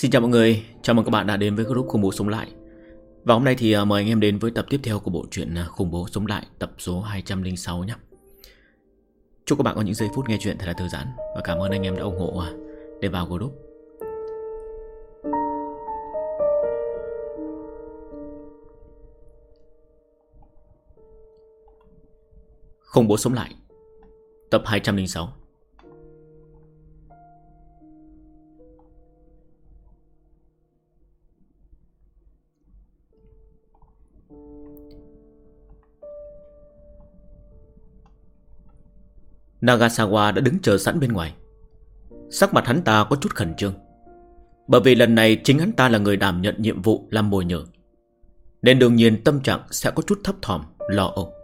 Xin chào mọi người, chào mừng các bạn đã đến với group Khủng Bố Sống Lại. Và hôm nay thì mời anh em đến với tập tiếp theo của bộ truyện Khủng Bố Sống Lại, tập số 206 nhé. Chúc các bạn có những giây phút nghe chuyện thật là thư giãn. Và cảm ơn anh em đã ủng hộ để vào group. Khủng Bố Sống Lại, tập 206. Nagasawa đã đứng chờ sẵn bên ngoài. Sắc mặt hắn ta có chút khẩn trương, bởi vì lần này chính hắn ta là người đảm nhận nhiệm vụ làm mồi nhử, nên đương nhiên tâm trạng sẽ có chút thấp thỏm, lo âu.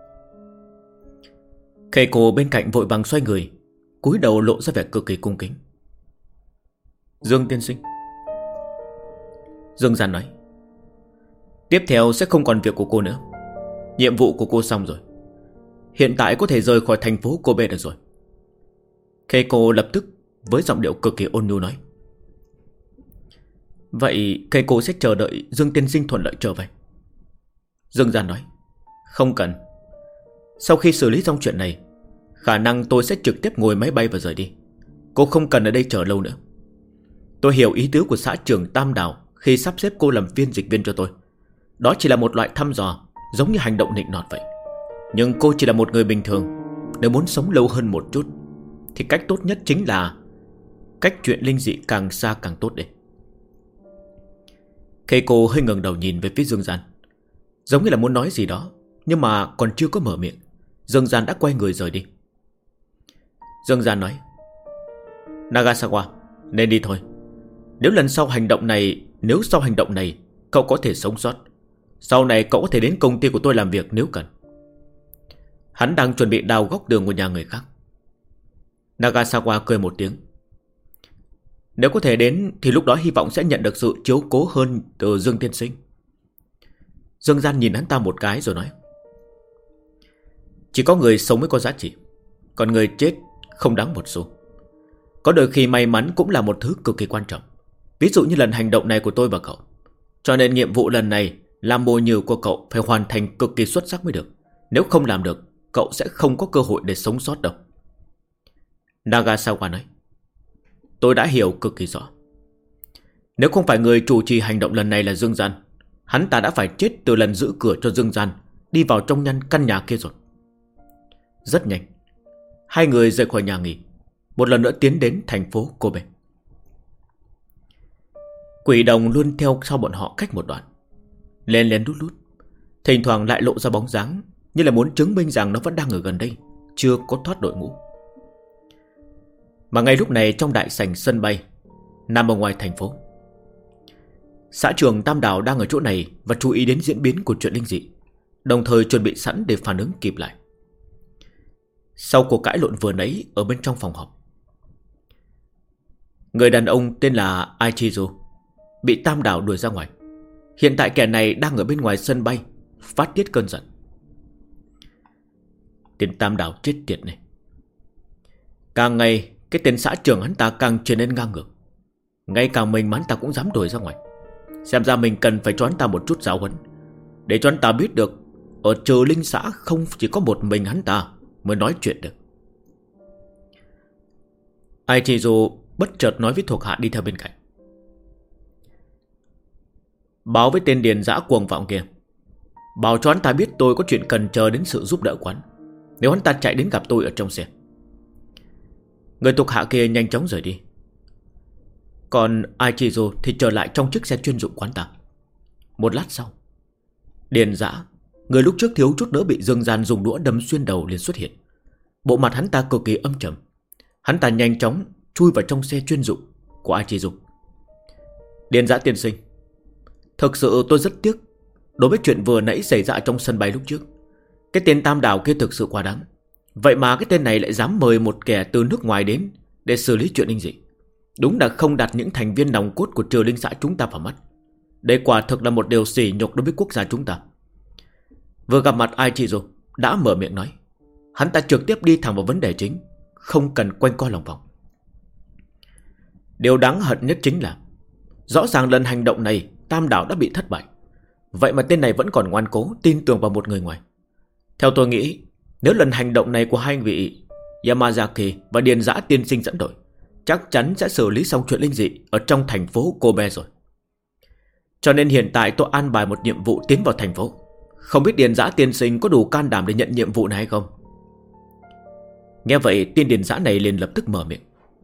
Keiko bên cạnh vội vàng xoay người, cúi đầu lộ ra vẻ cực kỳ cung kính. Dương tiên sinh. Dương Gian nói, tiếp theo sẽ không còn việc của cô nữa. Nhiệm vụ của cô xong rồi, hiện tại có thể rời khỏi thành phố Kobe được rồi. Keiko lập tức với giọng điệu cực kỳ ôn nhu nói. Vậy Keiko sẽ chờ đợi Dương tiên sinh thuận lợi trở về. Dương Gian nói, không cần. Sau khi xử lý xong chuyện này, khả năng tôi sẽ trực tiếp ngồi máy bay và rời đi. Cô không cần ở đây chờ lâu nữa. Tôi hiểu ý tứ của xã trưởng Tam Đào khi sắp xếp cô làm phiên dịch viên cho tôi. Đó chỉ là một loại thăm dò, giống như hành động nịnh nọt vậy. Nhưng cô chỉ là một người bình thường. Nếu muốn sống lâu hơn một chút thì cách tốt nhất chính là cách chuyện linh dị càng xa càng tốt đấy. Keiko hơi ngẩng đầu nhìn về phía Dương Gian, giống như là muốn nói gì đó, nhưng mà còn chưa có mở miệng, Dương Gian đã quay người rời đi. Dương Gian nói, Nagasawa, nên đi thôi. Nếu sau hành động này cậu có thể sống sót, sau này cậu có thể đến công ty của tôi làm việc nếu cần. Hắn đang chuẩn bị đào góc đường của nhà người khác. Nagasawa cười một tiếng. Nếu có thể đến thì lúc đó hy vọng sẽ nhận được sự chiếu cố hơn từ Dương tiên sinh. Dương Gian nhìn hắn ta một cái rồi nói, chỉ có người sống mới có giá trị, còn người chết không đáng một xu. Có đôi khi may mắn cũng là một thứ cực kỳ quan trọng. Ví dụ như lần hành động này của tôi và cậu. Cho nên nhiệm vụ lần này làm mồi nhử của cậu phải hoàn thành cực kỳ xuất sắc mới được. Nếu không làm được, cậu sẽ không có cơ hội để sống sót đâu. Nagasawa nói, tôi đã hiểu cực kỳ rõ. Nếu không phải người chủ trì hành động lần này là Dương Gian, hắn ta đã phải chết từ lần giữ cửa cho Dương Gian đi vào trong căn nhà kia rồi. Rất nhanh, hai người rời khỏi nhà nghỉ, một lần nữa tiến đến thành phố Kobe. Quỷ đồng luôn theo sau bọn họ cách một đoạn, lén lén lút lút, thỉnh thoảng lại lộ ra bóng dáng, như là muốn chứng minh rằng nó vẫn đang ở gần đây, chưa có thoát đội ngũ. Mà ngay lúc này trong đại sảnh sân bay nằm ở ngoài thành phố, xã trưởng Tam Đào đang ở chỗ này và chú ý đến diễn biến của chuyện linh dị, đồng thời chuẩn bị sẵn để phản ứng kịp lại. Sau cuộc cãi lộn vừa nãy ở bên trong phòng họp, người đàn ông tên là Aichizo bị Tam Đào đuổi ra ngoài. Hiện tại kẻ này đang ở bên ngoài sân bay phát tiết cơn giận. Tên Tam Đào chết tiệt này, càng ngày cái tên xã trưởng hắn ta càng trở nên ngang ngược. Ngay cả mình mà hắn ta cũng dám đuổi ra ngoài. Xem ra mình cần phải cho hắn ta một chút giáo huấn, để cho hắn ta biết được ở Trừ Linh xã không chỉ có một mình hắn ta mới nói chuyện được. Aichizo bất chợt nói với thuộc hạ đi theo bên cạnh, báo với tên điền dã cuồng vọng kia, bảo cho hắn ta biết tôi có chuyện cần chờ đến sự giúp đỡ quán, nếu hắn ta chạy đến gặp tôi ở trong xe. Người thuộc hạ kia nhanh chóng rời đi. Còn Aichizo thì trở lại trong chiếc xe chuyên dụng quán ta. Một lát sau, điền dã, người lúc trước thiếu chút nữa bị Dương Gian dùng đũa đâm xuyên đầu, liền xuất hiện. Bộ mặt hắn ta cực kỳ âm trầm. Hắn ta nhanh chóng chui vào trong xe chuyên dụng của Aichizo. Điền dã tiên sinh, thực sự tôi rất tiếc đối với chuyện vừa nãy xảy ra trong sân bay lúc trước. Cái tên Tam Đào kia thực sự quá đáng. Vậy mà cái tên này lại dám mời một kẻ từ nước ngoài đến để xử lý chuyện linh dị. Đúng là không đặt những thành viên nòng cốt của Trừ Linh xã chúng ta vào mắt. Đây quả thực là một điều sỉ nhục đối với quốc gia chúng ta. Vừa gặp mặt Aichizo đã mở miệng nói. Hắn ta trực tiếp đi thẳng vào vấn đề chính, không cần quanh co lòng vòng. Điều đáng hận nhất chính là Rõ ràng lần hành động này Tam đảo đã bị thất bại, vậy mà tên này vẫn còn ngoan cố tin tưởng vào một người ngoài. Theo tôi nghĩ, nếu lần hành động này của hai vị Yamazaki và Điền Giã tiên sinh dẫn đội, chắc chắn sẽ xử lý xong chuyện linh dị ở trong thành phố Kobe rồi. Cho nên hiện tại tôi an bài một nhiệm vụ tiến vào thành phố. Không biết Điền Giã tiên sinh có đủ can đảm để nhận nhiệm vụ này hay không? Nghe vậy tiên Điền Giã này liền lập tức mở miệng.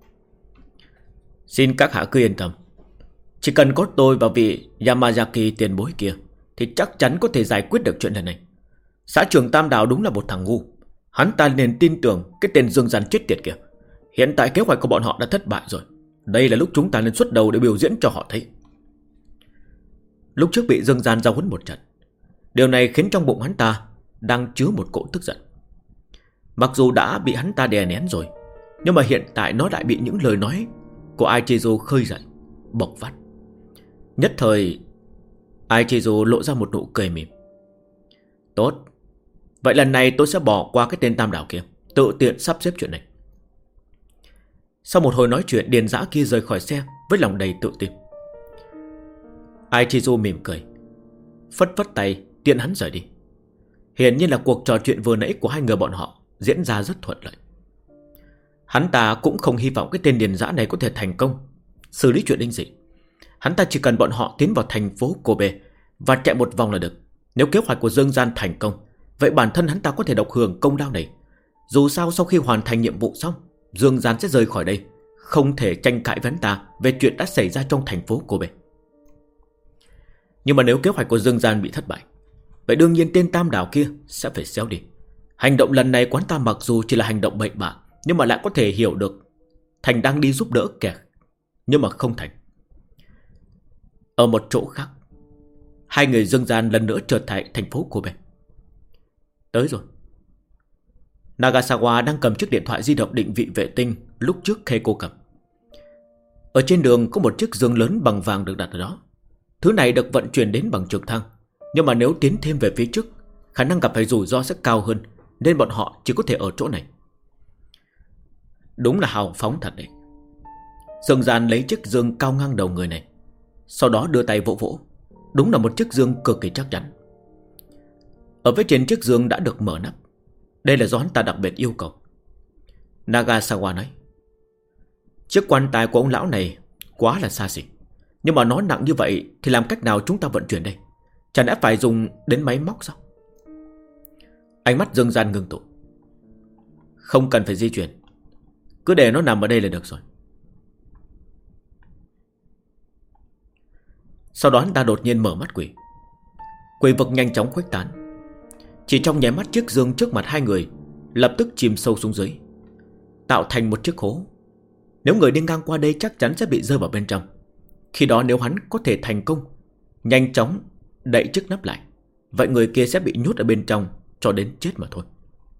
Xin các hạ cứ yên tâm, chỉ cần có tôi và vị Yamazaki tiền bối kia thì chắc chắn có thể giải quyết được chuyện lần này. Xã trưởng Tam Đảo đúng là một thằng ngu. Hắn ta nên tin tưởng cái tên Dương Gian chết tiệt kia. Hiện tại kế hoạch của bọn họ đã thất bại rồi. Đây là lúc chúng ta nên xuất đầu để biểu diễn cho họ thấy. Lúc trước bị Dương Gian giao huấn một trận, điều này khiến trong bụng hắn ta đang chứa một cỗ tức giận. Mặc dù đã bị hắn ta đè nén rồi, nhưng mà hiện tại nó lại bị những lời nói của Aichizu khơi dậy, bộc phát. Nhất thời Aichizu lộ ra một nụ cười mỉm. Tốt, vậy lần này tôi sẽ bỏ qua cái tên Tam Đảo kia, tự tiện sắp xếp chuyện này. Sau một hồi nói chuyện, Điền Giã kia rời khỏi xe với lòng đầy tự tin. Aichizu mỉm cười, phất phất tay tiện hắn rời đi. Hiển nhiên là cuộc trò chuyện vừa nãy của hai người bọn họ diễn ra rất thuận lợi. Hắn ta cũng không hy vọng cái tên Điền Giã này có thể thành công xử lý chuyện linh dị. Hắn ta chỉ cần bọn họ tiến vào thành phố Kobe và chạy một vòng là được. Nếu kế hoạch của Dương Gian thành công, vậy bản thân hắn ta có thể độc hưởng công lao này. Dù sao sau khi hoàn thành nhiệm vụ xong, Dương Gian sẽ rời khỏi đây, không thể tranh cãi với hắn ta về chuyện đã xảy ra trong thành phố Kobe. Nhưng mà nếu kế hoạch của Dương Gian bị thất bại, vậy đương nhiên tên Tam Đảo kia sẽ phải xéo đi. Hành động lần này quán ta mặc dù chỉ là hành động bậy bạ, nhưng mà lại có thể hiểu được Thành đang đi giúp đỡ kẻ, nhưng mà không thành. Ở một chỗ khác, hai người Dương Gian lần nữa trở lại thành phố Kobe. Tới rồi. Nagasawa đang cầm chiếc điện thoại di động định vị vệ tinh lúc trước Keiko cầm. Ở trên đường có một chiếc giường lớn bằng vàng được đặt ở đó. Thứ này được vận chuyển đến bằng trực thăng, nhưng mà nếu tiến thêm về phía trước, khả năng gặp phải rủi ro sẽ cao hơn, nên bọn họ chỉ có thể ở chỗ này. Đúng là hào phóng thật đấy. Dương Gian lấy chiếc giường cao ngang đầu người này, sau đó đưa tay vỗ vỗ. Đúng là một chiếc giường cực kỳ chắc chắn. Ở phía trên chiếc giường đã được mở nắp. Đây là do hắn ta đặc biệt yêu cầu. Nagasawa nói, chiếc quan tài của ông lão này quá là xa xỉ, nhưng mà nó nặng như vậy thì làm cách nào chúng ta vận chuyển đây? Chẳng lẽ phải dùng đến máy móc sao? Ánh mắt Dương Gian ngưng tụ. Không cần phải di chuyển, cứ để nó nằm ở đây là được rồi. Sau đó hắn ta đột nhiên mở mắt quỷ. Quỷ vực nhanh chóng khuếch tán. Chỉ trong nháy mắt chiếc giường trước mặt hai người lập tức chìm sâu xuống dưới, tạo thành một chiếc hố. Nếu người đi ngang qua đây chắc chắn sẽ bị rơi vào bên trong. Khi đó nếu hắn có thể thành công nhanh chóng đậy chiếc nắp lại, vậy người kia sẽ bị nhốt ở bên trong cho đến chết mà thôi.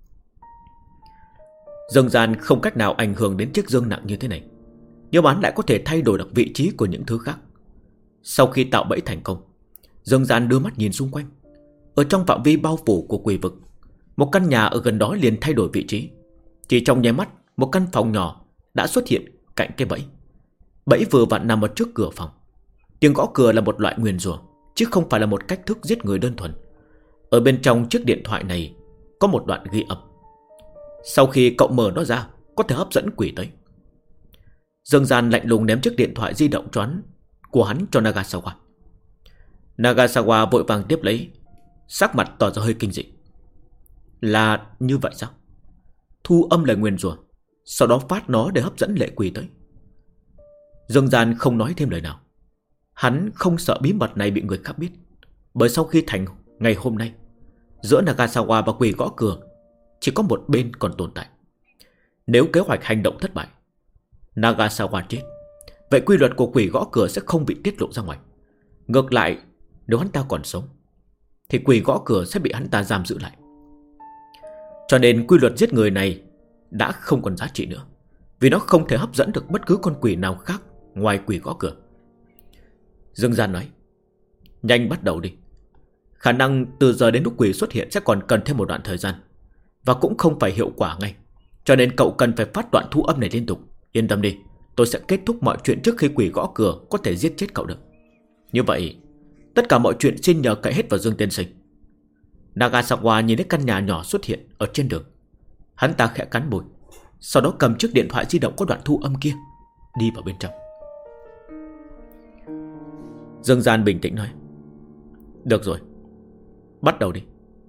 Dương Gian không cách nào ảnh hưởng đến chiếc giường nặng như thế này, nhưng hắn lại có thể thay đổi được vị trí của những thứ khác. Sau khi tạo bẫy thành công, Dương Gian đưa mắt nhìn xung quanh. Ở trong phạm vi bao phủ của quỷ vực, một căn nhà ở gần đó liền thay đổi vị trí. Chỉ trong nháy mắt, một căn phòng nhỏ đã xuất hiện cạnh cái bẫy. Bẫy vừa vặn nằm ở trước cửa phòng. Tiếng gõ cửa là một loại nguyền rủa, chứ không phải là một cách thức giết người đơn thuần. Ở bên trong chiếc điện thoại này có một đoạn ghi âm. Sau khi cậu mở nó ra, có thể hấp dẫn quỷ tới. Dương Gian lạnh lùng ném chiếc điện thoại di động choán của hắn cho Nagasawa. Nagasawa vội vàng tiếp lấy, sắc mặt tỏ ra hơi kinh dị. Là như vậy sao? Thu âm lời nguyền rủa, sau đó phát nó để hấp dẫn lệ quỷ tới. Dương Gian không nói thêm lời nào. Hắn không sợ bí mật này bị người khác biết, bởi sau khi thành ngày hôm nay, giữa Nagasawa và quỷ gõ cửa chỉ có một bên còn tồn tại. Nếu kế hoạch hành động thất bại, Nagasawa chết, vậy quy luật của quỷ gõ cửa sẽ không bị tiết lộ ra ngoài. Ngược lại, nếu hắn ta còn sống thì quỷ gõ cửa sẽ bị hắn ta giam giữ lại. Cho nên quy luật giết người này đã không còn giá trị nữa, vì nó không thể hấp dẫn được bất cứ con quỷ nào khác ngoài quỷ gõ cửa. Dương Gian nói, nhanh bắt đầu đi. Khả năng từ giờ đến lúc quỷ xuất hiện sẽ còn cần thêm một đoạn thời gian, và cũng không phải hiệu quả ngay. Cho nên cậu cần phải phát đoạn thu âm này liên tục. Yên tâm đi, tôi sẽ kết thúc mọi chuyện trước khi quỷ gõ cửa có thể giết chết cậu được. Như vậy, tất cả mọi chuyện xin nhờ cậy hết vào Dương tiên sinh. Nagasawa nhìn thấy căn nhà nhỏ xuất hiện ở trên đường. Hắn ta khẽ cắn môi, sau đó cầm chiếc điện thoại di động có đoạn thu âm kia, đi vào bên trong. Dương Gian bình tĩnh nói: được rồi, bắt đầu đi.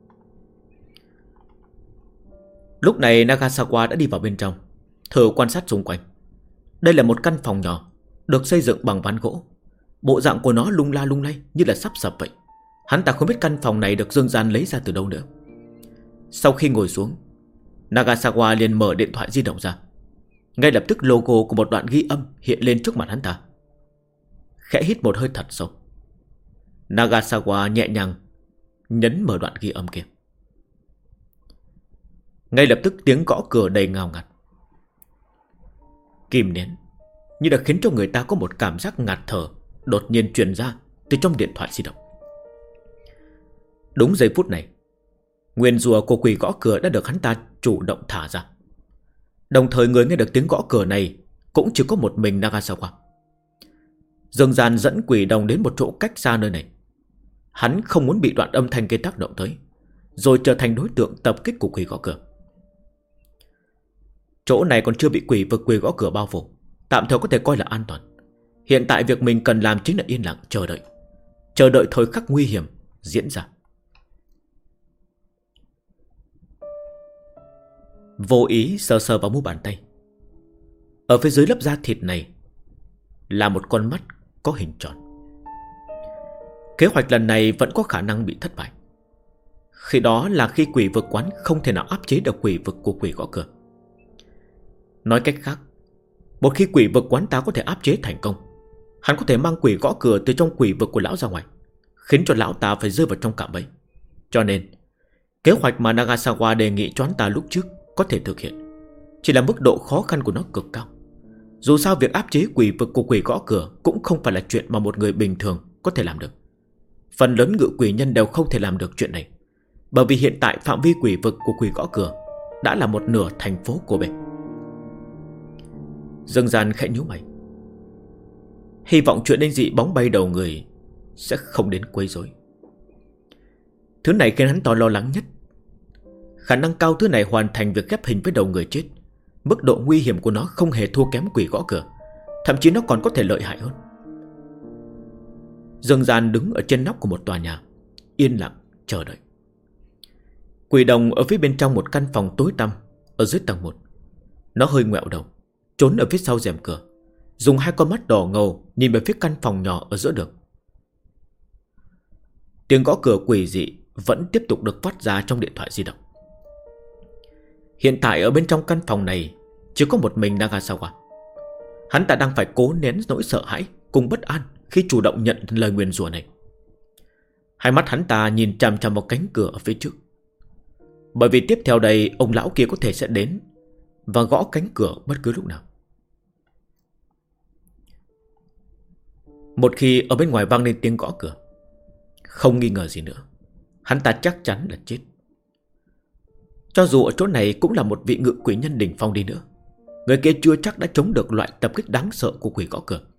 Lúc này Nagasawa đã đi vào bên trong, thử quan sát xung quanh. Đây là một căn phòng nhỏ, được xây dựng bằng ván gỗ. Bộ dạng của nó lung la lung lay như là sắp sập vậy. Hắn ta không biết căn phòng này được Dương Gian lấy ra từ đâu nữa. Sau khi ngồi xuống, Nagasawa liền mở điện thoại di động ra. Ngay lập tức logo của một đoạn ghi âm hiện lên trước mặt hắn ta. Khẽ hít một hơi thật sâu, Nagasawa nhẹ nhàng nhấn mở đoạn ghi âm kia. Ngay lập tức tiếng gõ cửa đầy ngào ngạt, kìm nén như đã khiến cho người ta có một cảm giác ngạt thở đột nhiên truyền ra từ trong điện thoại di động. Đúng giây phút này, nguyên rùa của quỷ gõ cửa đã được hắn ta chủ động thả ra. Đồng thời người nghe được tiếng gõ cửa này cũng chỉ có một mình Nagasawa. Dương Gian dẫn quỷ đồng đến một chỗ cách xa nơi này. Hắn không muốn bị đoạn âm thanh kia tác động tới, rồi trở thành đối tượng tập kích của quỷ gõ cửa. Chỗ này còn chưa bị quỷ vực quỷ gõ cửa bao phủ, tạm thời có thể coi là an toàn. Hiện tại việc mình cần làm chính là yên lặng chờ đợi. Chờ đợi thời khắc nguy hiểm diễn ra. Vô ý sờ sờ vào mu bàn tay. Ở phía dưới lớp da thịt này là một con mắt có hình tròn. Kế hoạch lần này vẫn có khả năng bị thất bại. Khi đó là khi quỷ vực quán không thể nào áp chế được quỷ vực của quỷ gõ cửa. Nói cách khác, một khi quỷ vực quán ta có thể áp chế thành công, hắn có thể mang quỷ gõ cửa từ trong quỷ vực của lão ra ngoài, khiến cho lão ta phải rơi vào trong cạm bẫy. Cho nên kế hoạch mà Nagasawa đề nghị cho hắn ta lúc trước có thể thực hiện, chỉ là mức độ khó khăn của nó cực cao. Dù sao việc áp chế quỷ vực của quỷ gõ cửa cũng không phải là chuyện mà một người bình thường có thể làm được. Phần lớn ngự quỷ nhân đều không thể làm được chuyện này, bởi vì hiện tại phạm vi quỷ vực của quỷ gõ cửa đã là một nửa thành phố Kobe. Dương Gian khẽ nhíu mày, hy vọng chuyện linh dị bóng bay đầu người sẽ không đến quấy rối. Thứ này khiến hắn to lo lắng nhất. Khả năng cao thứ này hoàn thành việc ghép hình với đầu người chết. Mức độ nguy hiểm của nó không hề thua kém quỷ gõ cửa, thậm chí nó còn có thể lợi hại hơn. Dương Gian đứng ở trên nóc của một tòa nhà, yên lặng chờ đợi. Quỷ đồng ở phía bên trong một căn phòng tối tăm ở dưới tầng 1. Nó hơi ngoẹo đầu, trốn ở phía sau rèm cửa, dùng hai con mắt đỏ ngầu nhìn về phía căn phòng nhỏ ở giữa đường. Tiếng gõ cửa quỷ dị vẫn tiếp tục được phát ra trong điện thoại di động. Hiện tại ở bên trong căn phòng này chỉ có một mình Nagasawa. Hắn ta đang phải cố nén nỗi sợ hãi cùng bất an khi chủ động nhận lời nguyền rủa này. Hai mắt hắn ta nhìn chằm chằm vào cánh cửa ở phía trước, bởi vì tiếp theo đây ông lão kia có thể sẽ đến và gõ cánh cửa bất cứ lúc nào. Một khi ở bên ngoài vang lên tiếng gõ cửa, không nghi ngờ gì nữa, hắn ta chắc chắn là chết. Cho dù ở chỗ này cũng là một vị ngự quỷ nhân đỉnh phong đi nữa, người kia chưa chắc đã chống được loại tập kích đáng sợ của quỷ gõ cửa.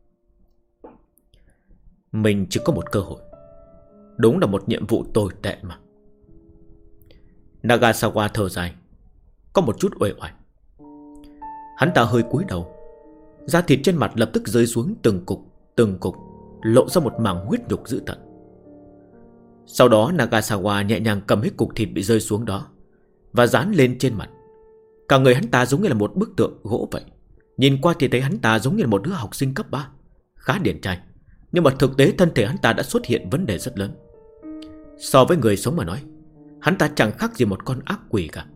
Mình chỉ có một cơ hội, đúng là một nhiệm vụ tồi tệ mà. Nagasawa thở dài, có một chút uể oải. Hắn ta hơi cúi đầu, da thịt trên mặt lập tức rơi xuống từng cục, lộ ra một mảng huyết nhục dữ tợn. Sau đó Nagasawa nhẹ nhàng cầm hết cục thịt bị rơi xuống đó và dán lên trên mặt. Cả người hắn ta giống như là một bức tượng gỗ vậy. Nhìn qua thì thấy hắn ta giống như là một đứa học sinh cấp 3, khá điển trai. Nhưng mà thực tế thân thể hắn ta đã xuất hiện vấn đề rất lớn. So với người sống mà nói, hắn ta chẳng khác gì một con ác quỷ cả.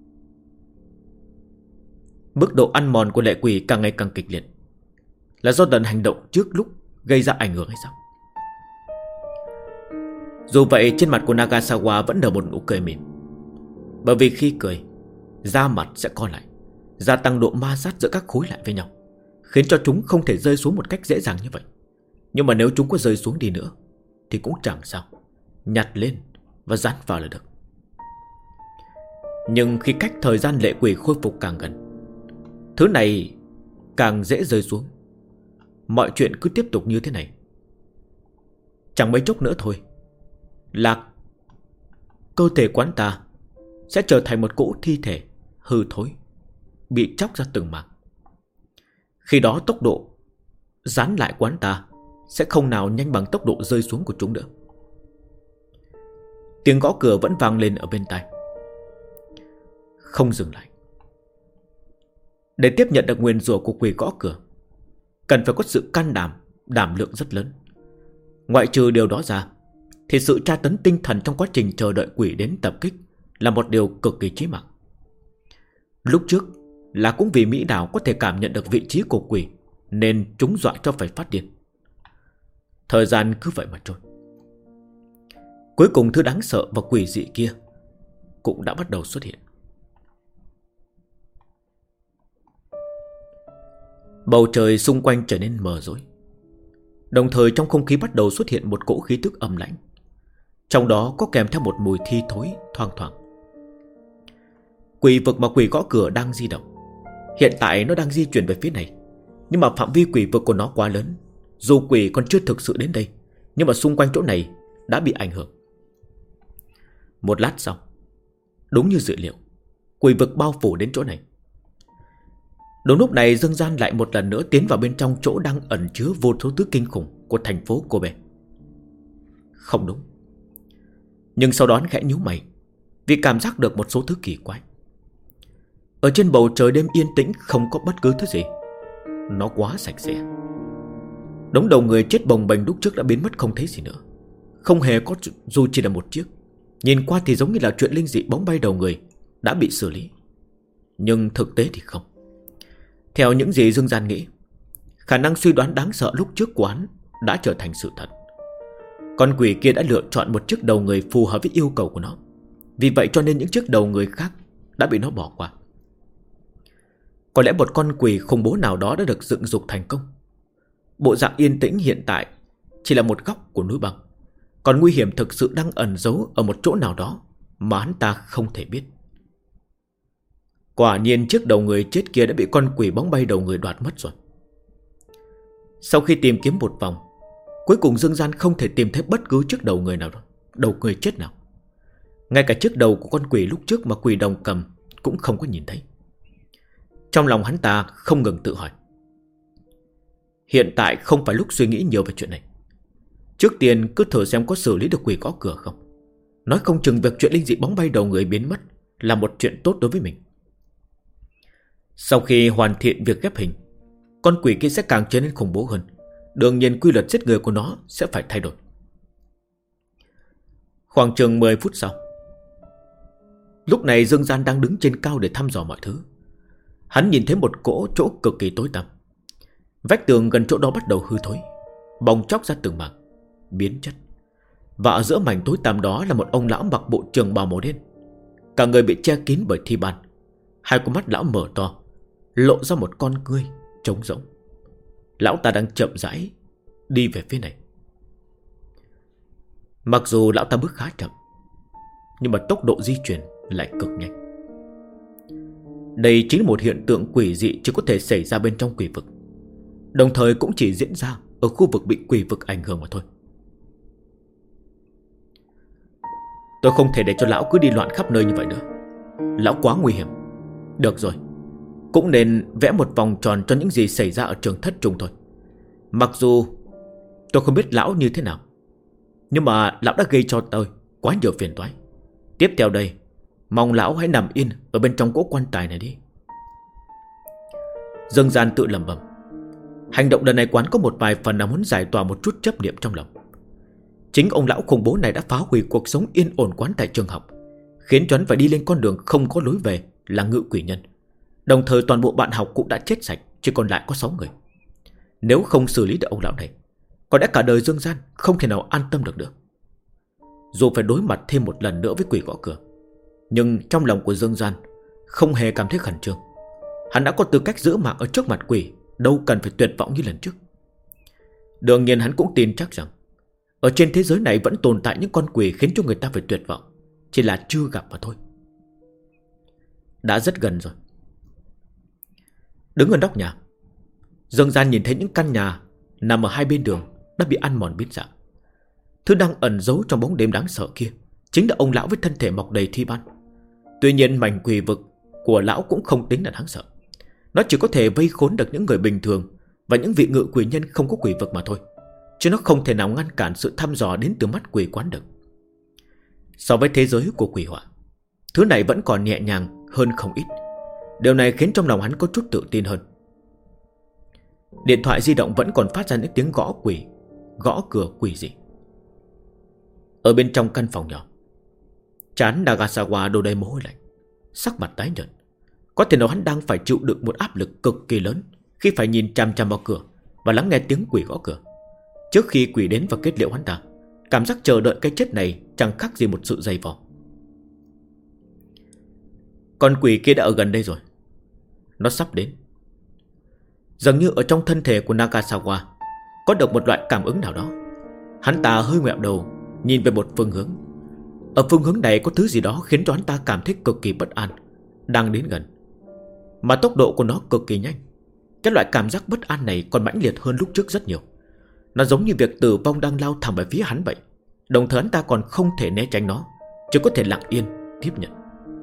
Mức độ ăn mòn của lệ quỷ càng ngày càng kịch liệt. Là do lần hành động trước lúc gây ra ảnh hưởng hay sao? Dù vậy trên mặt của Nagasawa vẫn nở một nụ cười mỉm. Bởi vì khi cười, da mặt sẽ co lại, gia tăng độ ma sát giữa các khối lại với nhau, khiến cho chúng không thể rơi xuống một cách dễ dàng như vậy. Nhưng mà nếu chúng có rơi xuống đi nữa thì cũng chẳng sao, nhặt lên và dán vào là được. Nhưng khi cách thời gian lệ quỷ khôi phục càng gần, thứ này càng dễ rơi xuống. Mọi chuyện cứ tiếp tục như thế này, chẳng mấy chốc nữa thôi là cơ thể quán ta sẽ trở thành một cỗ thi thể hư thối, bị chóc ra từng mảng. Khi đó tốc độ dán lại quán ta sẽ không nào nhanh bằng tốc độ rơi xuống của chúng nữa. Tiếng gõ cửa vẫn vang lên ở bên tai, không dừng lại. Để tiếp nhận được nguyền rủa của quỷ gõ cửa, cần phải có sự can đảm, đảm lượng rất lớn. Ngoại trừ điều đó ra, thì sự tra tấn tinh thần trong quá trình chờ đợi quỷ đến tập kích là một điều cực kỳ chí mạng. Lúc trước là cũng vì Mỹ Đào có thể cảm nhận được vị trí của quỷ, nên chúng dọa cho phải phát điên. Thời gian cứ vậy mà trôi. Cuối cùng thứ đáng sợ và quỷ dị kia cũng đã bắt đầu xuất hiện. Bầu trời xung quanh trở nên mờ tối. Đồng thời trong không khí bắt đầu xuất hiện một cỗ khí tức âm lãnh, trong đó có kèm theo một mùi thi thối thoang thoảng. Quỷ vực mà quỷ gõ cửa đang di động. Hiện tại nó đang di chuyển về phía này, nhưng mà phạm vi quỷ vực của nó quá lớn. Dù quỷ còn chưa thực sự đến đây, nhưng mà xung quanh chỗ này đã bị ảnh hưởng. Một lát sau, đúng như dự liệu, quỷ vực bao phủ đến chỗ này. Đúng lúc này Dương Gian lại một lần nữa tiến vào bên trong chỗ đang ẩn chứa vô số thứ kinh khủng của thành phố Kobe. Không đúng. Nhưng sau đó khẽ nhíu mày, vì cảm giác được một số thứ kỳ quái. Ở trên bầu trời đêm yên tĩnh không có bất cứ thứ gì. Nó quá sạch sẽ. Đống đầu người chết bồng bềnh lúc trước đã biến mất không thấy gì nữa. Không hề có dù chỉ là một chiếc. Nhìn qua thì giống như là chuyện linh dị bóng bay đầu người đã bị xử lý. Nhưng thực tế thì không. Theo những gì Dương Gian nghĩ, khả năng suy đoán đáng sợ lúc trước của hắn đã trở thành sự thật. Con quỷ kia đã lựa chọn một chiếc đầu người phù hợp với yêu cầu của nó. Vì vậy cho nên những chiếc đầu người khác đã bị nó bỏ qua. Có lẽ một con quỷ khủng bố nào đó đã được dựng dục thành công. Bộ dạng yên tĩnh hiện tại chỉ là một góc của núi băng, còn nguy hiểm thực sự đang ẩn giấu ở một chỗ nào đó mà hắn ta không thể biết. Quả nhiên chiếc đầu người chết kia đã bị con quỷ bóng bay đầu người đoạt mất rồi. Sau khi tìm kiếm một vòng, cuối cùng Dương Gian không thể tìm thấy bất cứ chiếc đầu người nào đó, đầu người chết nào. Ngay cả chiếc đầu của con quỷ lúc trước mà quỷ đồng cầm cũng không có nhìn thấy. Trong lòng hắn ta không ngừng tự hỏi, hiện tại không phải lúc suy nghĩ nhiều về chuyện này. Trước tiên cứ thử xem có xử lý được quỷ gõ cửa không. Nói không chừng việc chuyện linh dị bóng bay đầu người biến mất là một chuyện tốt đối với mình. Sau khi hoàn thiện việc ghép hình, con quỷ kia sẽ càng trở nên khủng bố hơn. Đương nhiên quy luật giết người của nó sẽ phải thay đổi. Khoảng chừng 10 phút sau, lúc này Dương Gian đang đứng trên cao để thăm dò mọi thứ. Hắn nhìn thấy một chỗ cực kỳ tối tăm. Vách tường gần chỗ đó bắt đầu hư thối, bong chóc ra từng mảng, biến chất. Và ở giữa mảnh tối tăm đó là một ông lão mặc bộ trường bào màu đen. Cả người bị che kín bởi thi ban. Hai con mắt lão mở to, lộ ra một con ngươi trống rỗng. Lão ta đang chậm rãi đi về phía này. Mặc dù lão ta bước khá chậm, nhưng mà tốc độ di chuyển lại cực nhanh. Đây chính là một hiện tượng quỷ dị chỉ có thể xảy ra bên trong quỷ vực, đồng thời cũng chỉ diễn ra ở khu vực bị quỷ vực ảnh hưởng mà thôi. Tôi không thể để cho lão cứ đi loạn khắp nơi như vậy nữa. Lão quá nguy hiểm. Được rồi, cũng nên vẽ một vòng tròn cho những gì xảy ra ở trường thất trùng thôi. Mặc dù tôi không biết lão như thế nào, nhưng mà lão đã gây cho tôi quá nhiều phiền toái. Tiếp theo đây, mong lão hãy nằm yên ở bên trong cỗ quan tài này đi. Dương Gian tự lẩm bẩm. Hành động lần này quán có một vài phần là muốn giải tỏa một chút chấp niệm trong lòng. Chính ông lão khủng bố này đã phá hủy cuộc sống yên ổn quán tại trường học, khiến cho hắn phải đi lên con đường không có lối về là ngự quỷ nhân. Đồng thời toàn bộ bạn học cũng đã chết sạch, chỉ còn lại có 6 người. Nếu không xử lý được ông lão này, có lẽ cả đời Dương Gian không thể nào an tâm được nữa. Dù phải đối mặt thêm một lần nữa với quỷ gõ cửa, nhưng trong lòng của Dương Gian không hề cảm thấy khẩn trương. Hắn đã có tư cách giữ mạng ở trước mặt quỷ, đâu cần phải tuyệt vọng như lần trước. Đương nhiên hắn cũng tin chắc rằng ở trên thế giới này vẫn tồn tại những con quỷ khiến cho người ta phải tuyệt vọng, chỉ là chưa gặp mà thôi. Đã rất gần rồi. Đứng ở nóc nhà, Dương Gian nhìn thấy những căn nhà nằm ở hai bên đường đã bị ăn mòn biến dạng. Thứ đang ẩn giấu trong bóng đêm đáng sợ kia chính là ông lão với thân thể mọc đầy thi ban. Tuy nhiên mảnh quỷ vực của lão cũng không tính là đáng sợ. Nó chỉ có thể vây khốn được những người bình thường và những vị ngự quỷ nhân không có quỷ vực mà thôi, chứ nó không thể nào ngăn cản sự thăm dò đến từ mắt quỷ quán được. So với thế giới của quỷ họa, thứ này vẫn còn nhẹ nhàng hơn không ít. Điều này khiến trong lòng hắn có chút tự tin hơn. Điện thoại di động vẫn còn phát ra những tiếng gõ cửa quỷ dị. Ở bên trong căn phòng nhỏ, trán Nagasawa đổ đầy mồ hôi lạnh, sắc mặt tái nhợt. Có thể nói hắn đang phải chịu đựng một áp lực cực kỳ lớn khi phải nhìn chằm chằm vào cửa và lắng nghe tiếng quỷ gõ cửa. Trước khi quỷ đến và kết liễu hắn ta, cảm giác chờ đợi cái chết này chẳng khác gì một sự dày vò. Con quỷ kia đã ở gần đây rồi. Nó sắp đến. Dường như ở trong thân thể của Nagasawa có được một loại cảm ứng nào đó. Hắn ta hơi ngoẹo đầu, nhìn về một phương hướng. Ở phương hướng này có thứ gì đó khiến cho hắn ta cảm thấy cực kỳ bất an, đang đến gần. Mà tốc độ của nó cực kỳ nhanh. Cái loại cảm giác bất an này còn mãnh liệt hơn lúc trước rất nhiều. Nó giống như việc tử vong đang lao thẳng về phía hắn vậy. Đồng thời hắn ta còn không thể né tránh nó, chỉ có thể lặng yên tiếp nhận.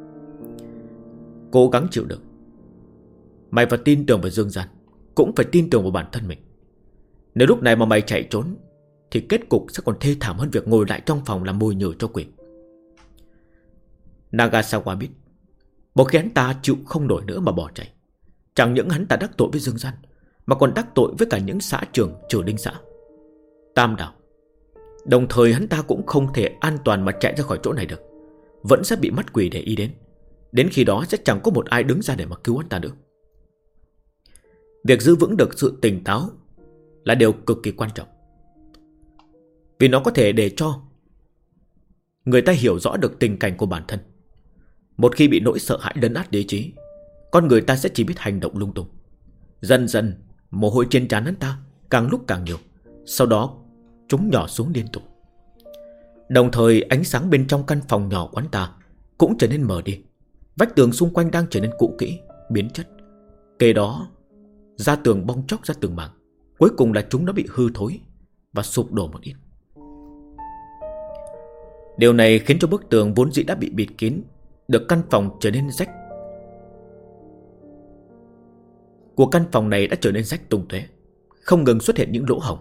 Cố gắng chịu đựng. Mày phải tin tưởng vào Dương Gian, cũng phải tin tưởng vào bản thân mình. Nếu lúc này mà mày chạy trốn thì kết cục sẽ còn thê thảm hơn việc ngồi lại trong phòng làm mồi nhử cho quỷ. Nagasawa biết, một khi hắn ta chịu không nổi nữa mà bỏ chạy, chẳng những hắn ta đắc tội với Dương Gian, mà còn đắc tội với cả những xã trưởng trừ đinh xã, Tam Đảo. Đồng thời hắn ta cũng không thể an toàn mà chạy ra khỏi chỗ này được, vẫn sẽ bị mắt quỷ để ý đến. Đến khi đó sẽ chẳng có một ai đứng ra để mà cứu hắn ta nữa. Việc giữ vững được sự tỉnh táo là điều cực kỳ quan trọng, vì nó có thể để cho người ta hiểu rõ được tình cảnh của bản thân. Một khi bị nỗi sợ hãi lấn át lý trí, con người ta sẽ chỉ biết hành động lung tung. Dần dần mồ hôi trên trán hắn ta càng lúc càng nhiều, sau đó chúng nhỏ xuống liên tục. Đồng thời ánh sáng bên trong căn phòng nhỏ quán ta cũng trở nên mờ đi. Vách tường xung quanh đang trở nên cũ kỹ, biến chất. Kế đó da tường bong chóc ra từng mảng. Cuối cùng là chúng đã bị hư thối và sụp đổ một ít. Điều này khiến cho bức tường vốn dĩ đã bị bịt kín được căn phòng trở nên rách. Của căn phòng này đã trở nên rách tung tóe, không ngừng xuất hiện những lỗ hổng.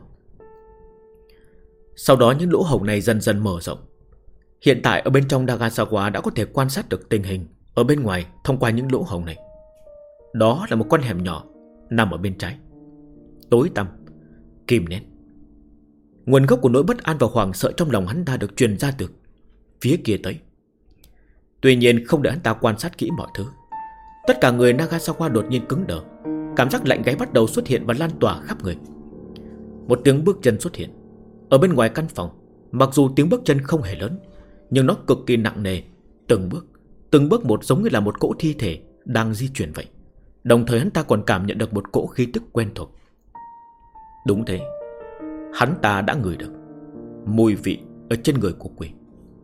Sau đó những lỗ hổng này dần dần mở rộng. Hiện tại ở bên trong Nagasawa đã có thể quan sát được tình hình ở bên ngoài thông qua những lỗ hổng này. Đó là một con hẻm nhỏ nằm ở bên trái, tối tăm, kìm nén. Nguồn gốc của nỗi bất an và hoảng sợ trong lòng hắn ta được truyền ra từ phía kia tới. Tuy nhiên không để hắn ta quan sát kỹ mọi thứ, tất cả người Nagasawa đột nhiên cứng đờ. Cảm giác lạnh gáy bắt đầu xuất hiện và lan tỏa khắp người. Một tiếng bước chân xuất hiện ở bên ngoài căn phòng. Mặc dù tiếng bước chân không hề lớn, nhưng nó cực kỳ nặng nề. Từng bước một giống như là một cỗ thi thể đang di chuyển vậy. Đồng thời hắn ta còn cảm nhận được một cỗ khí tức quen thuộc. Đúng thế, hắn ta đã ngửi được mùi vị ở trên người của quỷ.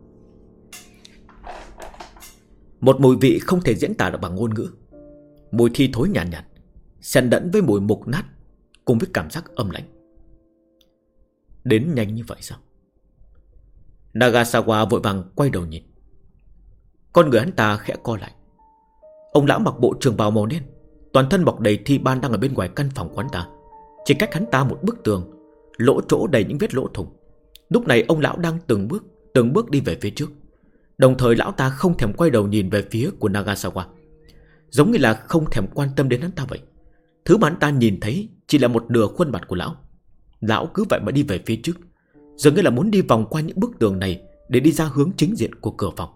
Một mùi vị không thể diễn tả được bằng ngôn ngữ. Mùi thi thối nhàn nhạt, xen lẫn với mùi mục nát cùng với cảm giác âm lãnh. Đến nhanh như vậy sao? Nagasawa vội vàng quay đầu nhìn. Con người hắn ta khẽ co lại. Ông lão mặc bộ trường bào màu đen, toàn thân bọc đầy thi ban đang ở bên ngoài căn phòng quán ta. Chỉ cách hắn ta một bức tường, lỗ chỗ đầy những vết lỗ thủng. Lúc này ông lão đang từng bước đi về phía trước. Đồng thời lão ta không thèm quay đầu nhìn về phía của Nagasawa, giống như là không thèm quan tâm đến hắn ta vậy. Thứ mà hắn ta nhìn thấy chỉ là một nửa khuôn mặt của lão. Lão cứ vậy mà đi về phía trước, dường như là muốn đi vòng qua những bức tường này để đi ra hướng chính diện của cửa phòng.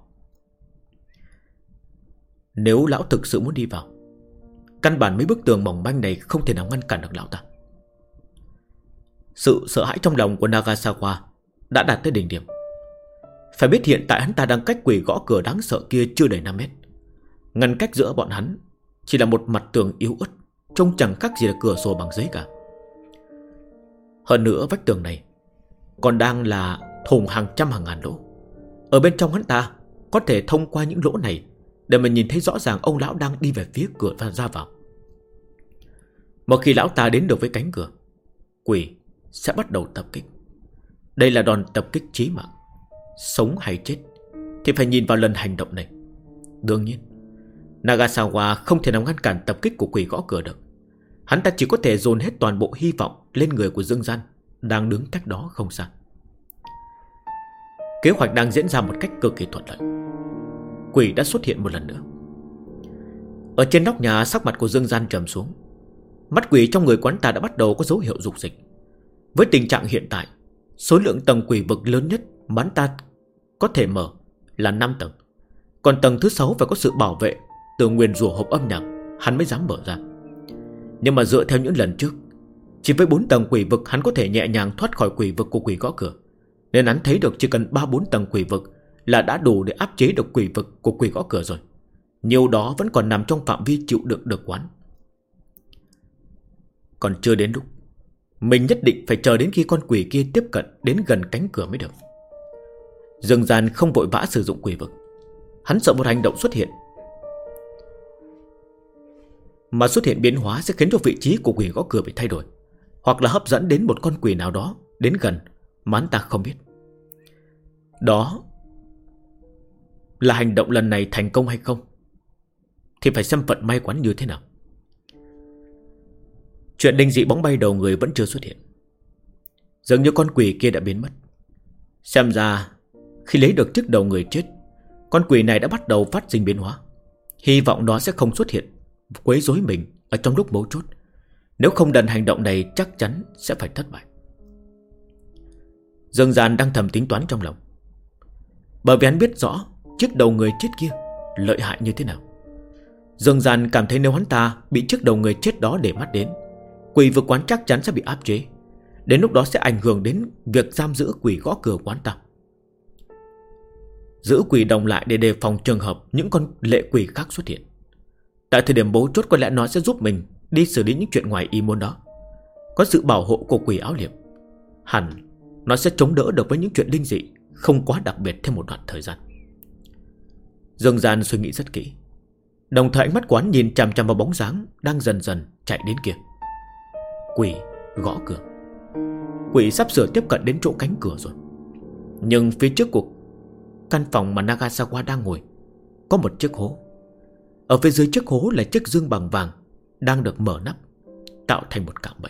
Nếu lão thực sự muốn đi vào, căn bản mấy bức tường mỏng manh này không thể nào ngăn cản được lão ta. Sự sợ hãi trong lòng của Nagasawa đã đạt tới đỉnh điểm. Phải biết hiện tại hắn ta đang cách quỷ gõ cửa đáng sợ kia chưa đầy 5 mét. Ngăn cách giữa bọn hắn chỉ là một mặt tường yếu ớt, trông chẳng khác gì là cửa sổ bằng giấy cả. Hơn nữa vách tường này còn đang là thủng hàng trăm hàng ngàn lỗ. Ở bên trong hắn ta có thể thông qua những lỗ này để mà nhìn thấy rõ ràng ông lão đang đi về phía cửa và ra vào. Một khi lão ta đến được với cánh cửa, quỷ sẽ bắt đầu tập kích. Đây là đòn tập kích chí mạng. Sống hay chết thì phải nhìn vào lần hành động này. Đương nhiên Nagasawa không thể nào ngăn cản tập kích của quỷ gõ cửa được. Hắn ta chỉ có thể dồn hết toàn bộ hy vọng lên người của Dương Gian đang đứng cách đó không xa. Kế hoạch đang diễn ra một cách cực kỳ thuận lợi. Quỷ đã xuất hiện một lần nữa. Ở trên nóc nhà, sắc mặt của Dương Gian trầm xuống. Mắt quỷ trong người quán ta đã bắt đầu có dấu hiệu dục dịch. Với tình trạng hiện tại, số lượng tầng quỷ vực lớn nhất mà hắn ta có thể mở là 5 tầng. Còn tầng thứ 6 phải có sự bảo vệ từ nguyền rủa hộp âm nhạc, hắn mới dám mở ra. Nhưng mà dựa theo những lần trước, chỉ với 4 tầng quỷ vực hắn có thể nhẹ nhàng thoát khỏi quỷ vực của quỷ gõ cửa. Nên hắn thấy được chỉ cần 3-4 tầng quỷ vực là đã đủ để áp chế được quỷ vực của quỷ gõ cửa rồi. Nhiều đó vẫn còn nằm trong phạm vi chịu đựng được quán. Còn chưa đến lúc. Mình nhất định phải chờ đến khi con quỷ kia tiếp cận đến gần cánh cửa mới được. Dương Gian không vội vã sử dụng quỷ vực. Hắn sợ một hành động xuất hiện mà xuất hiện biến hóa sẽ khiến cho vị trí của quỷ gõ cửa bị thay đổi, hoặc là hấp dẫn đến một con quỷ nào đó đến gần mà hắn ta không biết. Đó là hành động lần này thành công hay không thì phải xem vận may quán như thế nào. Chuyện linh dị bóng bay đầu người vẫn chưa xuất hiện. Dường như con quỷ kia đã biến mất. Xem ra khi lấy được chiếc đầu người chết, con quỷ này đã bắt đầu phát sinh biến hóa. Hy vọng nó sẽ không xuất hiện quấy rối mình ở trong lúc mấu chốt. Nếu không lần hành động này chắc chắn sẽ phải thất bại. Dương Gian đang thầm tính toán trong lòng. Bởi vì hắn biết rõ chiếc đầu người chết kia lợi hại như thế nào. Dương Gian cảm thấy nếu hắn ta bị chiếc đầu người chết đó để mắt đến, quỷ vực quán chắc chắn sẽ bị áp chế. Đến lúc đó sẽ ảnh hưởng đến việc giam giữ quỷ gõ cửa quán ta. Giữ quỷ đồng lại để đề phòng trường hợp những con lệ quỷ khác xuất hiện. Tại thời điểm bố chốt có lẽ nó sẽ giúp mình đi xử lý những chuyện ngoài ý muốn đó. Có sự bảo hộ của quỷ áo liệm, hẳn nó sẽ chống đỡ được với những chuyện linh dị không quá đặc biệt thêm một đoạn thời gian. Dương Gian suy nghĩ rất kỹ. Đồng thời ánh mắt quán nhìn chằm chằm vào bóng dáng đang dần dần chạy đến kia. Quỷ gõ cửa. Quỷ sắp sửa tiếp cận đến chỗ cánh cửa rồi. Nhưng phía trước của căn phòng mà Nagasawa đang ngồi có một chiếc hố. Ở phía dưới chiếc hố là chiếc dương bằng vàng đang được mở nắp, tạo thành một cạm bẫy.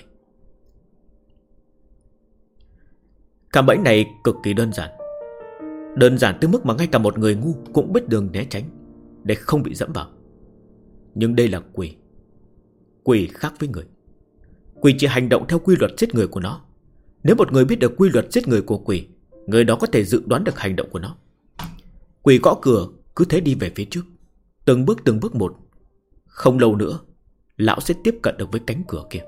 Cạm bẫy này cực kỳ đơn giản. Đơn giản tới mức mà ngay cả một người ngu cũng biết đường né tránh để không bị dẫm vào. Nhưng đây là quỷ. Quỷ khác với người. Quỷ chỉ hành động theo quy luật giết người của nó. Nếu một người biết được quy luật giết người của quỷ, người đó có thể dự đoán được hành động của nó. Quỷ gõ cửa cứ thế đi về phía trước, từng bước một. Không lâu nữa lão sẽ tiếp cận được với cánh cửa kia.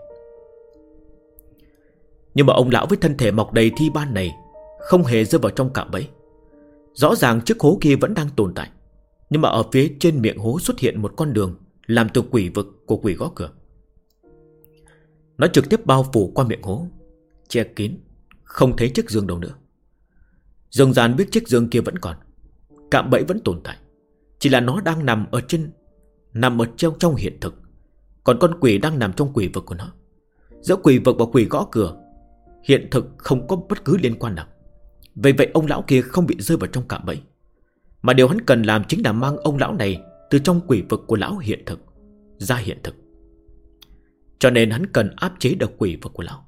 Nhưng mà ông lão với thân thể mọc đầy thi ban này không hề rơi vào trong cạm bẫy. Rõ ràng chiếc hố kia vẫn đang tồn tại, nhưng mà ở phía trên miệng hố xuất hiện một con đường làm từ quỷ vực của quỷ gõ cửa. Nó trực tiếp bao phủ qua miệng hố, che kín, không thấy chiếc giường đâu nữa. Dương Gian biết chiếc giường kia vẫn còn, cạm bẫy vẫn tồn tại, chỉ là nó đang nằm ở trong hiện thực, còn con quỷ đang nằm trong quỷ vực của nó. Giữa quỷ vực và quỷ gõ cửa, hiện thực không có bất cứ liên quan nào. Vì vậy ông lão kia không bị rơi vào trong cạm bẫy, mà điều hắn cần làm chính là mang ông lão này từ trong quỷ vực của lão hiện thực ra hiện thực. Cho nên hắn cần áp chế được quỷ vực của lão.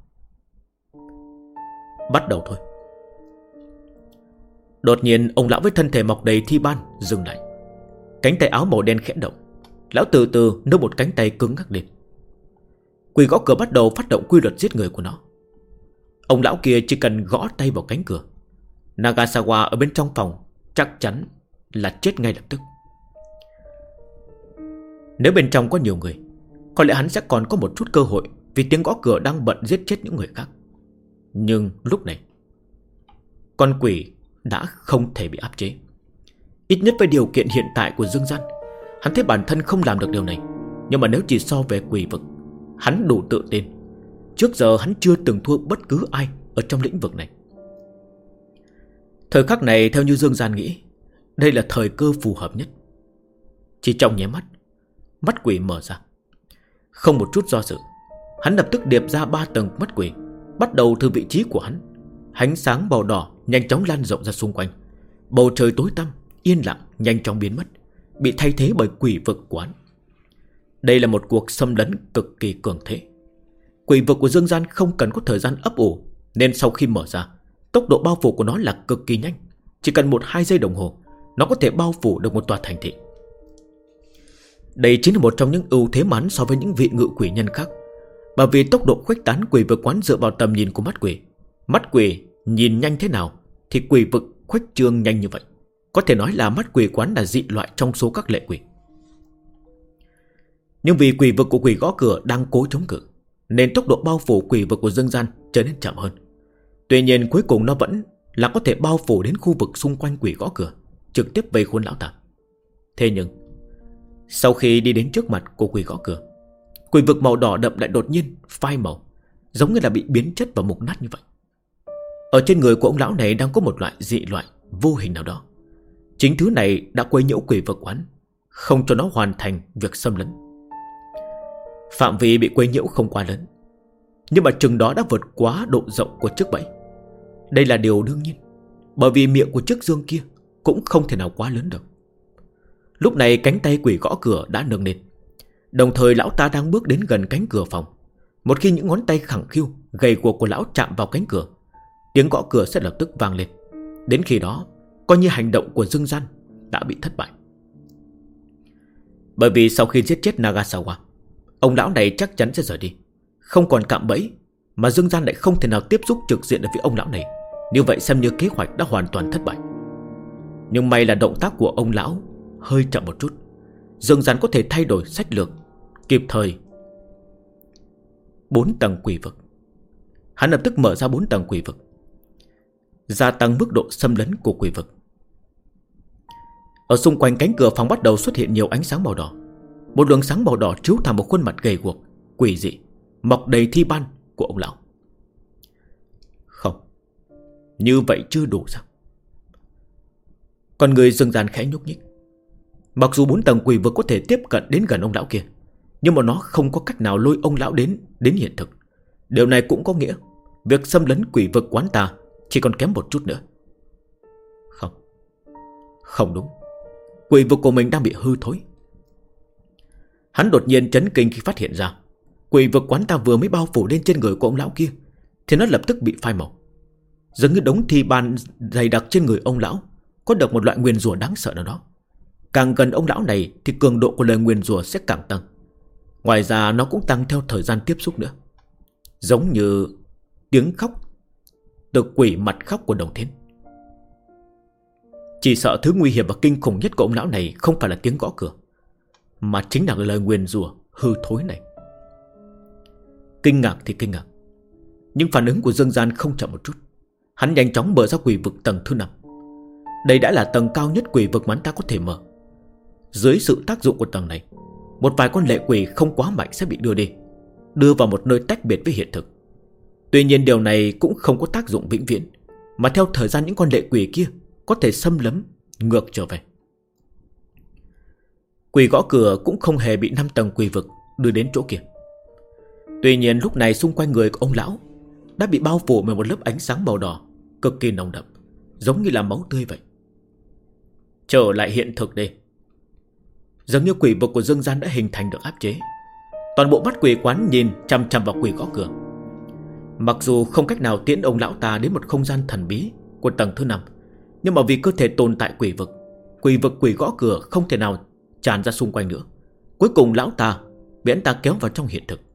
Bắt đầu thôi. Đột nhiên ông lão với thân thể mọc đầy thi ban dừng lại. Cánh tay áo màu đen khẽ động. Lão từ từ nâng một cánh tay cứng ngắc lên. Quỷ gõ cửa bắt đầu phát động quy luật giết người của nó. Ông lão kia chỉ cần gõ tay vào cánh cửa, Nagasawa ở bên trong phòng chắc chắn là chết ngay lập tức. Nếu bên trong có nhiều người, có lẽ hắn sẽ còn có một chút cơ hội, vì tiếng gõ cửa đang bận giết chết những người khác. Nhưng lúc này con quỷ đã không thể bị áp chế. Ít nhất với điều kiện hiện tại của Dương Gian, hắn thấy bản thân không làm được điều này. Nhưng mà nếu chỉ so về quỷ vực, hắn đủ tự tin. Trước giờ hắn chưa từng thua bất cứ ai ở trong lĩnh vực này. Thời khắc này theo như Dương Gian nghĩ, đây là thời cơ phù hợp nhất. Chỉ trong nháy mắt, mắt quỷ mở ra. Không một chút do dự, Hắn lập tức điệp ra 3 tầng mắt quỷ, bắt đầu từ vị trí của hắn. Ánh sáng màu đỏ nhanh chóng lan rộng ra xung quanh. Bầu trời tối tăm, yên lặng nhanh chóng biến mất, bị thay thế bởi quỷ vực của hắn. Đây là một cuộc xâm lấn cực kỳ cường thế. Quỷ vực của Dương Gian không cần có thời gian ấp ủ, nên sau khi mở ra, tốc độ bao phủ của nó là cực kỳ nhanh. Chỉ cần 1-2 giây đồng hồ, nó có thể bao phủ được một tòa thành thị. Đây chính là một trong những ưu thế mắn so với những vị ngự quỷ nhân khác. Bởi vì tốc độ khuếch tán quỷ vực quán dựa vào tầm nhìn của mắt quỷ. Mắt quỷ nhìn nhanh thế nào thì quỷ vực khuếch trương nhanh như vậy. Có thể nói là mắt quỷ quán là dị loại trong số các lệ quỷ. Nhưng vì quỷ vực của quỷ gõ cửa đang cố chống cự, nên tốc độ bao phủ quỷ vực của Dương Gian trở nên chậm hơn. Tuy nhiên cuối cùng nó vẫn là có thể bao phủ đến khu vực xung quanh quỷ gõ cửa, trực tiếp vây khốn lão ta. Thế nhưng sau khi đi đến trước mặt của quỷ gõ cửa, quỷ vực màu đỏ đậm lại đột nhiên phai màu, giống như là bị biến chất và mục nát như vậy. Ở trên người của ông lão này đang có một loại dị loại vô hình nào đó. Chính thứ này đã quấy nhiễu quỷ vực quán, không cho nó hoàn thành việc xâm lấn. Phạm vi bị quấy nhiễu không quá lớn, nhưng mà chừng đó đã vượt quá độ rộng của chiếc bẫy. Đây là điều đương nhiên, bởi vì miệng của chiếc dương kia cũng không thể nào quá lớn được. Lúc này cánh tay quỷ gõ cửa đã nâng lên, đồng thời lão ta đang bước đến gần cánh cửa phòng. Một khi những ngón tay khẳng khiu gầy guộc của lão chạm vào cánh cửa, tiếng gõ cửa sẽ lập tức vang lên. Đến khi đó coi như hành động của Dương Gian đã bị thất bại. Bởi vì sau khi giết chết Nagasawa, ông lão này chắc chắn sẽ rời đi, không còn cạm bẫy. Mà Dương Gian lại không thể nào tiếp xúc trực diện được với ông lão này. Như vậy xem như kế hoạch đã hoàn toàn thất bại. Nhưng may là động tác của ông lão hơi chậm một chút. Dương Gian có thể thay đổi sách lược kịp thời. 4 tầng quỷ vực. Hắn lập tức mở ra 4 tầng quỷ vực, gia tăng mức độ xâm lấn của quỷ vực. Ở xung quanh cánh cửa phòng bắt đầu xuất hiện nhiều ánh sáng màu đỏ. Một luồng sáng màu đỏ chiếu thẳng một khuôn mặt gầy guộc, quỷ dị, mọc đầy thi ban của ông lão. Không, như vậy chưa đủ sao? Con người Dương Gian khẽ nhúc nhích. Mặc dù 4 tầng quỷ vực có thể tiếp cận đến gần ông lão kia, nhưng mà nó không có cách nào lôi ông lão đến hiện thực. Điều này cũng có nghĩa việc xâm lấn quỷ vực quán ta chỉ còn kém một chút nữa. Không đúng, quỷ vực của mình đang bị hư thối. Hắn đột nhiên chấn kinh khi phát hiện ra quỷ vực quán ta vừa mới bao phủ lên trên người của ông lão kia thì nó lập tức bị phai màu. Dường như đống thi ban dày đặc trên người ông lão có được một loại nguyền rủa đáng sợ nào đó. Càng gần ông lão này thì cường độ của lời nguyền rủa sẽ càng tăng. Ngoài ra nó cũng tăng theo thời gian tiếp xúc nữa. Giống như tiếng khóc từ quỷ mặt khóc của Đồng Thiên. Chỉ sợ thứ nguy hiểm và kinh khủng nhất của ông lão này không phải là tiếng gõ cửa, mà chính là lời nguyền rủa hư thối này. Kinh ngạc thì kinh ngạc, nhưng phản ứng của Dương Gian không chậm một chút. Hắn nhanh chóng mở ra quỷ vực tầng thứ 5. Đây đã là tầng cao nhất quỷ vực mà hắn ta có thể mở. Dưới sự tác dụng của tầng này, một vài con lệ quỷ không quá mạnh sẽ bị đưa vào một nơi tách biệt với hiện thực. Tuy nhiên điều này cũng không có tác dụng vĩnh viễn, mà theo thời gian những con lệ quỷ kia có thể xâm lấn ngược trở về. Quỷ gõ cửa cũng không hề bị 5 tầng quỷ vực đưa đến chỗ kia. Tuy nhiên lúc này xung quanh người của ông lão đã bị bao phủ bởi một lớp ánh sáng màu đỏ cực kỳ nồng đậm, giống như là máu tươi vậy. Trở lại hiện thực đây. Giống như quỷ vực của Dương Gian đã hình thành được áp chế. Toàn bộ mắt quỷ quán nhìn chăm chăm vào quỷ gõ cửa. Mặc dù không cách nào tiễn ông lão ta đến một không gian thần bí của tầng thứ 5, nhưng mà vì cơ thể tồn tại quỷ vực quỷ gõ cửa không thể nào tràn ra xung quanh nữa. Cuối cùng lão ta bị anh ta kéo vào trong hiện thực.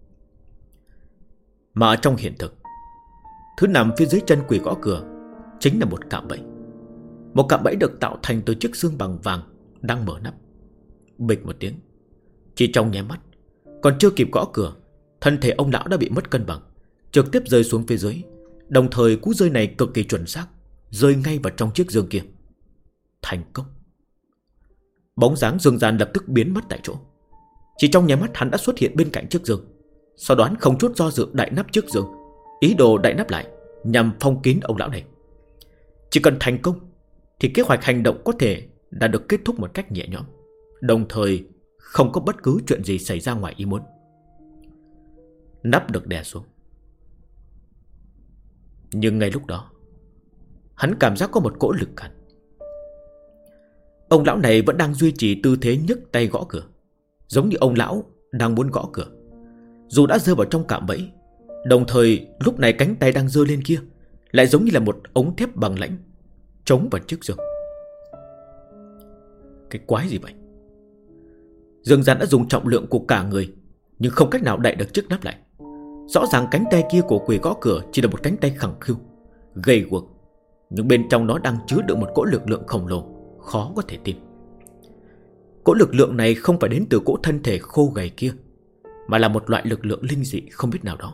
Mà ở trong hiện thực, thứ nằm phía dưới chân quỷ gõ cửa chính là một cạm bẫy. Một cạm bẫy được tạo thành từ chiếc xương bằng vàng đang mở nắp. Bịch một tiếng, chỉ trong nháy mắt, còn chưa kịp gõ cửa, thân thể ông lão đã bị mất cân bằng, trực tiếp rơi xuống phía dưới. Đồng thời cú rơi này cực kỳ chuẩn xác, rơi ngay vào trong chiếc giường kia. Thành công. Bóng dáng Dương Gian lập tức biến mất tại chỗ. Chỉ trong nháy mắt hắn đã xuất hiện bên cạnh chiếc giường. Sau đó không chút do dự đậy nắp chiếc giường, ý đồ đậy nắp lại nhằm phong kín ông lão này. Chỉ cần thành công thì kế hoạch hành động có thể đã được kết thúc một cách nhẹ nhõm, đồng thời không có bất cứ chuyện gì xảy ra ngoài ý muốn. nắp được đè xuống. Nhưng ngay lúc đó, hắn cảm giác có một cỗ lực cản. Ông lão này vẫn đang duy trì tư thế nhấc tay gõ cửa, giống như ông lão đang muốn gõ cửa, dù đã rơi vào trong cạm bẫy. Đồng thời lúc này cánh tay đang giơ lên kia lại giống như là một ống thép bằng lãnh chống vào chiếc giường. Cái quái gì vậy? Dương Gian đã dùng trọng lượng của cả người, nhưng không cách nào đậy được chiếc nắp lại. Rõ ràng cánh tay kia của quỷ gõ cửa chỉ là một cánh tay khẳng khiu, gầy guộc, nhưng bên trong nó đang chứa đựng một cỗ lực lượng khổng lồ, khó có thể tin. Cỗ lực lượng này không phải đến từ cỗ thân thể khô gầy kia, mà là một loại lực lượng linh dị không biết nào đó.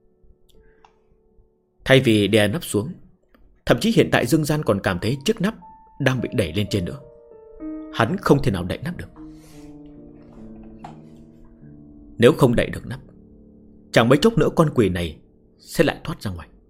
Thay vì đè nắp xuống, thậm chí hiện tại Dương Gian còn cảm thấy chiếc nắp đang bị đẩy lên trên nữa. Hắn không thể nào đậy nắp được. Nếu không đậy được nắp, chẳng mấy chốc nữa con quỷ này sẽ lại thoát ra ngoài.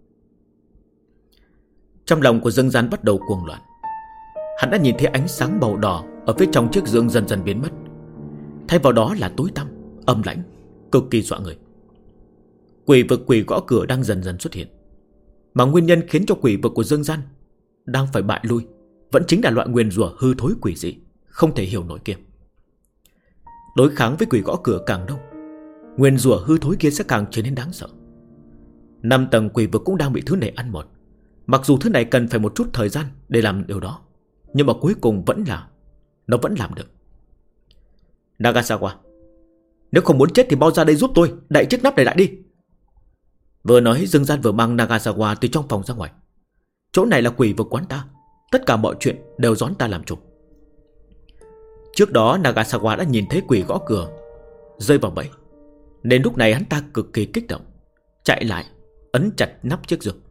Trong lòng của Dương Gian bắt đầu cuồng loạn. Hắn đã nhìn thấy ánh sáng màu đỏ ở phía trong chiếc giường dần dần biến mất. Thay vào đó là tối tăm, âm lãnh, cực kỳ dọa người. Quỷ vực quỷ gõ cửa đang dần dần xuất hiện. Mà nguyên nhân khiến cho quỷ vực của Dương Gian đang phải bại lui vẫn chính là loại nguyền rủa hư thối quỷ dị không thể hiểu nổi kia. Đối kháng với quỷ gõ cửa càng đông, nguyền rủa hư thối kia sẽ càng trở nên đáng sợ. 5 tầng quỷ vực cũng đang bị thứ này ăn mòn. Mặc dù thứ này cần phải một chút thời gian để làm điều đó, nhưng mà cuối cùng nó vẫn làm được. Nagasawa, nếu không muốn chết thì mau ra đây giúp tôi đậy chiếc nắp này lại đi. Vừa nói Dương Gian vừa mang Nagasawa từ trong phòng ra ngoài. Chỗ này là quỷ vực quán ta, tất cả mọi chuyện đều do ta làm chủ. Trước đó Nagasawa đã nhìn thấy quỷ gõ cửa rơi vào bẫy, nên lúc này hắn ta cực kỳ kích động, chạy lại ấn chặt nắp chiếc giường.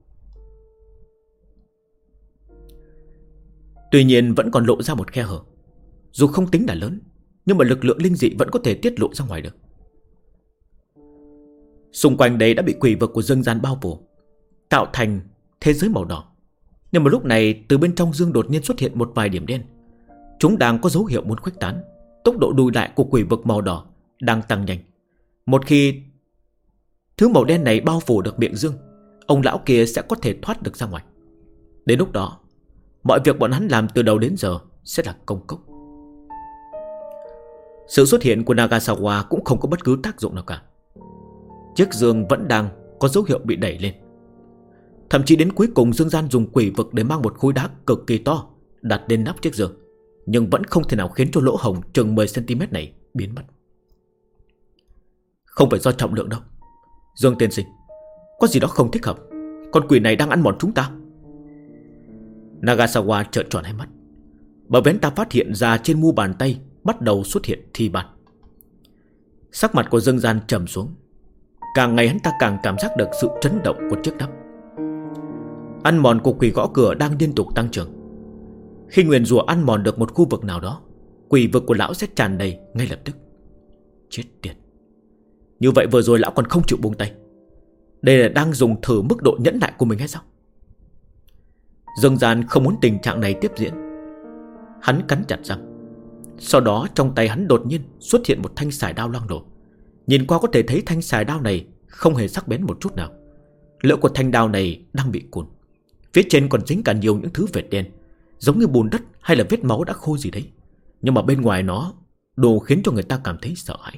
Tuy nhiên vẫn còn lộ ra một khe hở. Dù không tính là lớn, nhưng mà lực lượng linh dị vẫn có thể tiết lộ ra ngoài được. Xung quanh đây đã bị quỷ vực của Dương Gian bao phủ, tạo thành thế giới màu đỏ. Nhưng mà lúc này từ bên trong dương đột nhiên xuất hiện một vài điểm đen. Chúng đang có dấu hiệu muốn khuếch tán. Tốc độ lùi lại của quỷ vực màu đỏ đang tăng nhanh. Một khi thứ màu đen này bao phủ được miệng dương, ông lão kia sẽ có thể thoát được ra ngoài. Đến lúc đó, mọi việc bọn hắn làm từ đầu đến giờ sẽ là công cốc. Sự xuất hiện của Nagasawa cũng không có bất cứ tác dụng nào cả. Chiếc giường vẫn đang có dấu hiệu bị đẩy lên. Thậm chí đến cuối cùng Dương Gian dùng quỷ vực để mang một khối đá cực kỳ to đặt lên nắp chiếc giường, nhưng vẫn không thể nào khiến cho lỗ hổng chừng 10cm này biến mất. Không phải do trọng lượng đâu, Dương tiên sinh, có gì đó không thích hợp. Con quỷ này đang ăn mòn chúng ta. Nagasawa trợn tròn hai mắt, bởi vì hắn ta phát hiện ra trên mu bàn tay bắt đầu xuất hiện thi ban. Sắc mặt của Dương Gian trầm xuống. Càng ngày hắn ta càng cảm giác được sự chấn động của chiếc nắp. Ăn mòn của quỷ gõ cửa đang liên tục tăng trưởng. Khi nguyền rủa ăn mòn được một khu vực nào đó, quỷ vực của lão sẽ tràn đầy ngay lập tức. Chết tiệt, như vậy vừa rồi lão còn không chịu buông tay. Đây là đang dùng thử mức độ nhẫn nại của mình hay sao? Dương Gian không muốn tình trạng này tiếp diễn. Hắn cắn chặt răng. Sau đó trong tay hắn đột nhiên xuất hiện một thanh xài đao loang lổ. Nhìn qua có thể thấy thanh xài đao này không hề sắc bén một chút nào. Lưỡi của thanh đao này đang bị cùn. Phía trên còn dính cả nhiều những thứ vệt đen, giống như bùn đất hay là vết máu đã khô gì đấy. Nhưng mà bên ngoài nó đủ khiến cho người ta cảm thấy sợ hãi.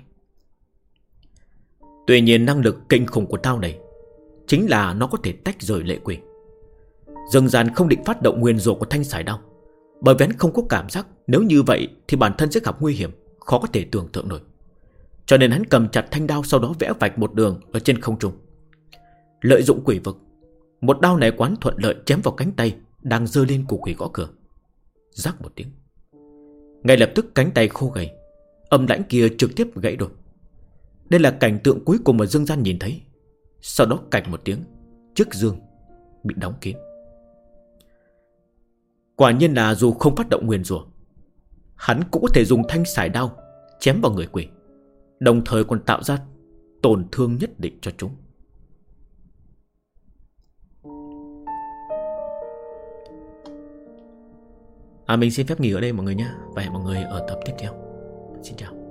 Tuy nhiên năng lực kinh khủng của đao này chính là nó có thể tách rời lệ quỷ. Dương Gian không định phát động nguyên rủa của thanh xài đao, bởi vì hắn không có cảm giác nếu như vậy thì bản thân sẽ gặp nguy hiểm khó có thể tưởng tượng nổi. Cho nên hắn cầm chặt thanh đao, sau đó vẽ vạch một đường ở trên không trung. Lợi dụng quỷ vực, một đao này quán thuận lợi chém vào cánh tay đang giơ lên của quỷ gõ cửa. Rắc một tiếng, ngay lập tức cánh tay khô gầy âm lãnh kia trực tiếp gãy đôi. Đây là cảnh tượng cuối cùng mà Dương Gian nhìn thấy. Sau đó cạch một tiếng, chiếc giường bị đóng kín. Quả nhiên là dù không phát động nguyền rủa, hắn cũng có thể dùng thanh sải đao chém vào người quỷ, đồng thời còn tạo ra tổn thương nhất định cho chúng. Mình xin phép nghỉ ở đây mọi người nhé. Và hẹn mọi người ở tập tiếp theo. Xin chào.